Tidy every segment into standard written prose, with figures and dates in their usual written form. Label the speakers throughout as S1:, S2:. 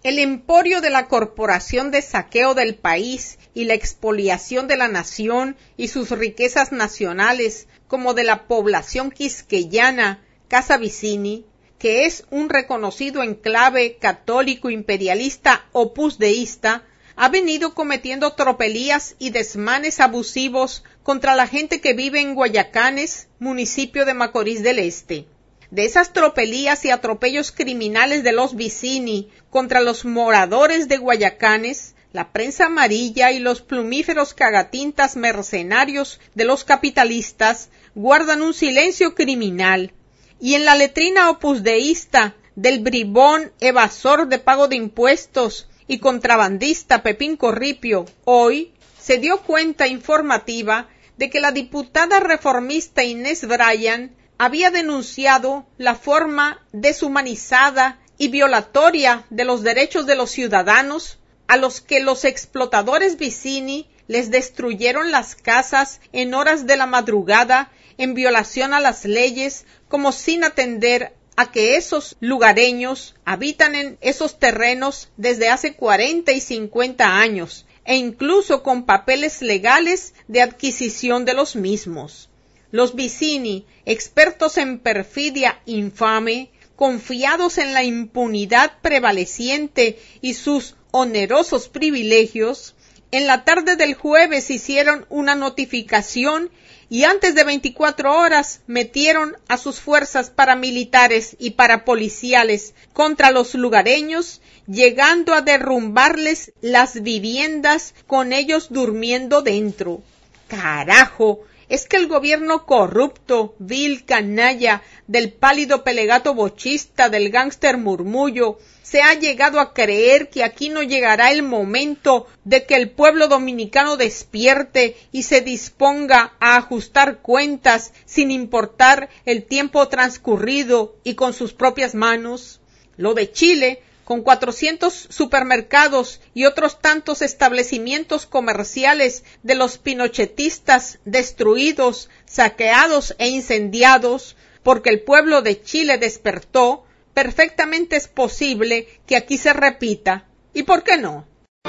S1: El emporio de la Corporación de Saqueo del País y la expoliación de la nación y sus riquezas nacionales, como de la población quisqueyana, Casa Vicini, que es un reconocido enclave católico imperialista opusdeísta, ha venido cometiendo tropelías y desmanes abusivos contra la gente que vive en Guayacanes, municipio de Macorís del Este. De esas tropelías y atropellos criminales de los Vicini contra los moradores de Guayacanes, la prensa amarilla y los plumíferos cagatintas mercenarios de los capitalistas guardan un silencio criminal, y en la letrina opusdeísta del bribón evasor de pago de impuestos y contrabandista Pepín Corripio, hoy se dio cuenta informativa de que la diputada reformista Inés Bryan había denunciado la forma deshumanizada y violatoria de los derechos de los ciudadanos a los que los explotadores Vicini les destruyeron las casas en horas de la madrugada en violación a las leyes, como sin atender a que esos lugareños habitan en esos terrenos desde hace 40 y 50 años, e incluso con papeles legales de adquisición de los mismos. Los Vicini, expertos en perfidia infame, confiados en la impunidad prevaleciente y sus onerosos privilegios, en la tarde del jueves hicieron una notificación y antes de 24 horas metieron a sus fuerzas paramilitares y parapoliciales contra los lugareños, llegando a derrumbarles las viviendas con ellos durmiendo dentro. ¡Carajo! Es que el gobierno corrupto, vil, canalla, del pálido Pelegato bochista, del gángster Murmullo, se ha llegado a creer que aquí no llegará el momento de que el pueblo dominicano despierte y se disponga a ajustar cuentas sin importar el tiempo transcurrido y con sus propias manos. Lo de Chile, con 400 supermercados y otros tantos establecimientos comerciales de los pinochetistas destruidos, saqueados e incendiados, porque el pueblo de Chile despertó, perfectamente es posible que aquí se repita. ¿Y por qué no?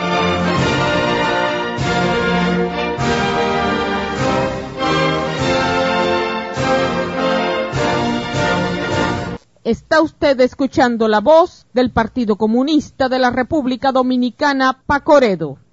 S1: Está usted escuchando la voz del Partido Comunista de la República Dominicana, Pacoredo.